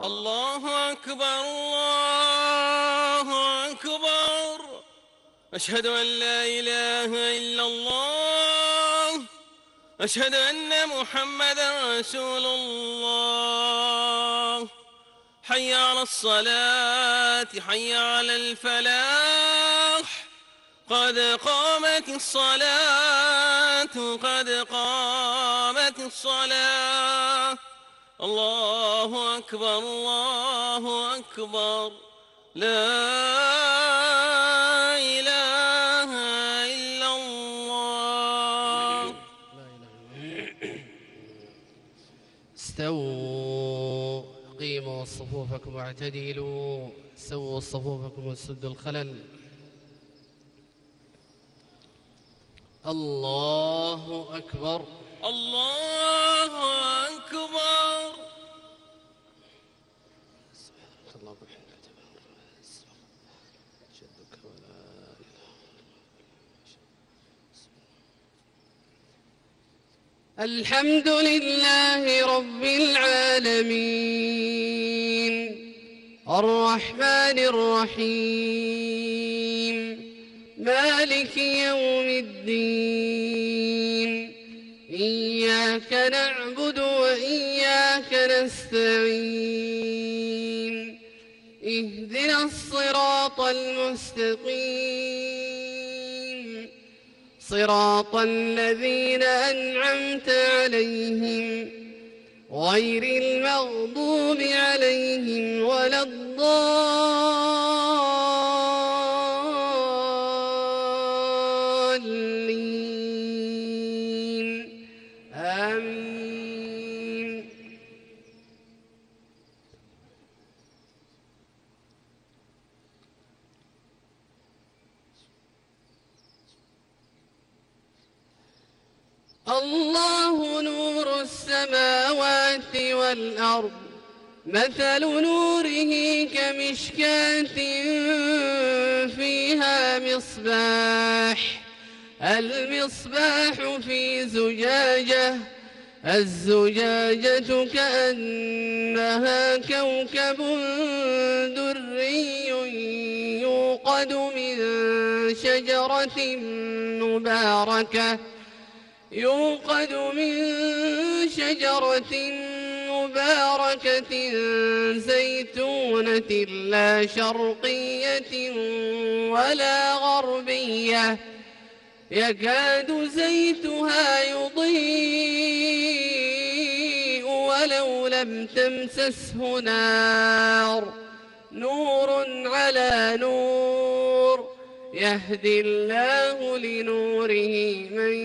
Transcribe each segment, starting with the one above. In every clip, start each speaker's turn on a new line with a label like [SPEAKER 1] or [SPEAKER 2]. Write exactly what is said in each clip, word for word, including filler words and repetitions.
[SPEAKER 1] الله أكبر الله أكبر. أشهد أن لا إله إلا الله. أشهد أن محمدا رسول الله. حي على الصلاة حي على الفلاح. قد قامت الصلاة قد قامت الصلاة. الله أكبر الله أكبر. لا إله إلا الله.
[SPEAKER 2] استووا قيموا صفوفكم واعتدلوا. سووا صفوفكم وسدوا الخلل. الله أكبر
[SPEAKER 1] الله أكبر.
[SPEAKER 2] سبحانك اللهم وبحمدك جدك ولا إله إلا الله. الحمد لله رب العالمين الرحمن الرحيم مالك يوم الدين. إياك نعبد وإياك نستعين. اهدنا الصراط المستقيم صراط الذين أنعمت عليهم غير المغضوب عليهم ولا الضالين. آمين. الله نور السماوات والأرض. مثل نوره كمشكاة فيها مصباح. المصباح في زجاجة. الزجاجة كأنها كوكب دري يوقد من شجرة مباركة يوقد من شجرة مباركة زيتونة لا شرقية ولا غربية يكاد زيتها يضيء ولو لم تمسسه نار. نور على نور يهدي الله لنوره من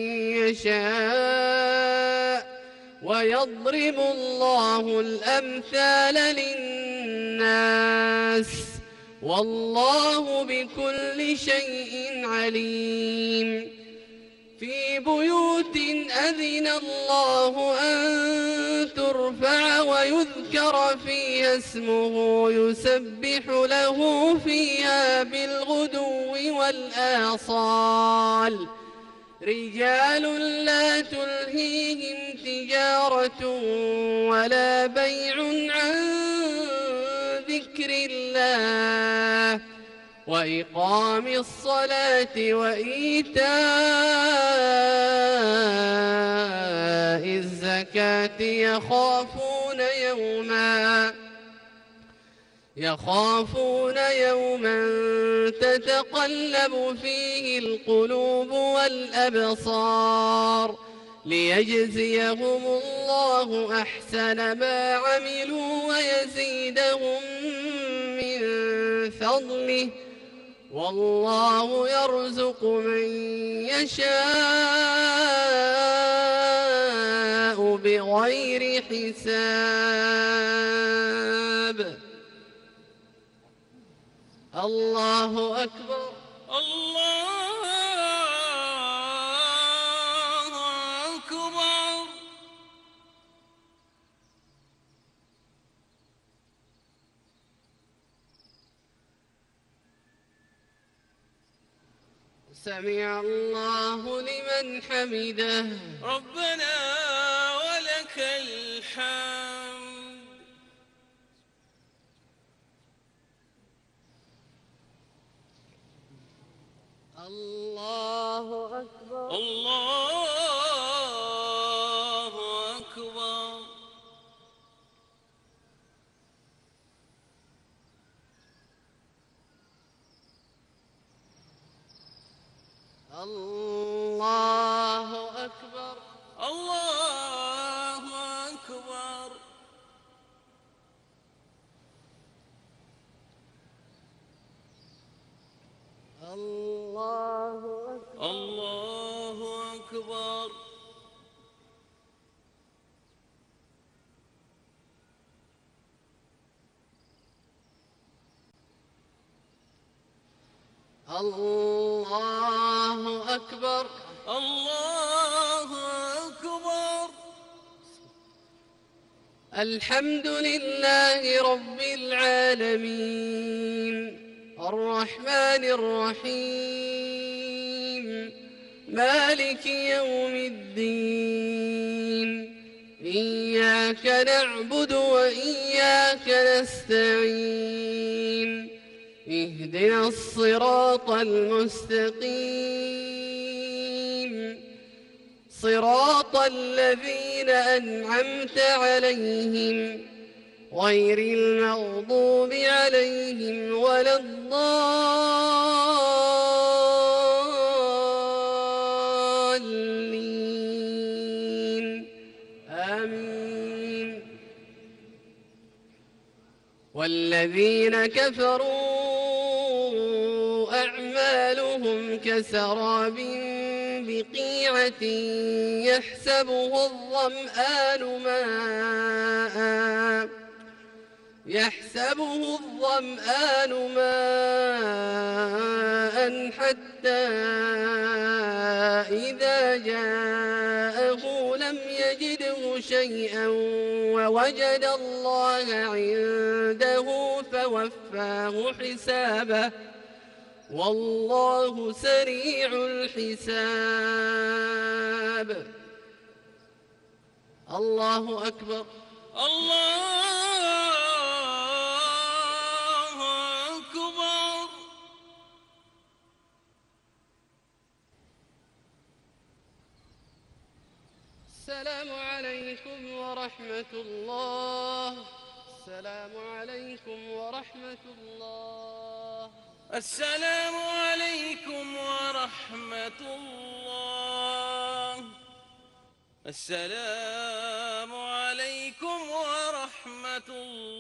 [SPEAKER 2] يشاء ويضرب الله الأمثال للناس والله بكل شيء عليم. في بيوت أذن الله أن ترفع ويذكر فيها اسمه يسبح له فيها بالغدو والآصال. رجال لا تلهيهم تجارة ولا بيع عن ذكر الله وإقام الصلاة وإيتاء الزكاة يخافون يوما يخافون يوما تتقلب فيه القلوب والأبصار ليجزيهم الله أحسن ما عملوا ويزيدهم من فضله والله يرزق من يشاء بغير حساب. الله أكبر
[SPEAKER 1] الله أكبر.
[SPEAKER 2] سمع الله لمن حمده.
[SPEAKER 1] ربنا ولك الحمد.
[SPEAKER 2] الله أكبر.
[SPEAKER 1] الله أكبر.
[SPEAKER 2] الله أكبر.
[SPEAKER 1] الله أكبر.
[SPEAKER 2] الله أكبر.
[SPEAKER 1] الله أكبر.
[SPEAKER 2] الله أكبر.
[SPEAKER 1] الله أكبر.
[SPEAKER 2] الحمد لله رب العالمين الرحمن الرحيم مالك يوم الدين إياك نعبد وإياك نستعين اهدنا الصراط المستقيم صراط الذين أنعمت عليهم غير المغضوب عليهم ولا الضالين آمين. والذين كفروا أعمالهم كسراب بقيعة يحسبه الظمآن ماءً يحسبه الظمآن ماءً حتى إذا جاءه لم يجده شيئا ووجد الله عنده فوفاه حسابه والله سريع الحساب. الله أكبر.
[SPEAKER 1] الله أكبر.
[SPEAKER 2] السلام عليكم ورحمة الله. السلام عليكم ورحمة الله.
[SPEAKER 1] السلام عليكم ورحمة الله. السلام عليكم ورحمة الله.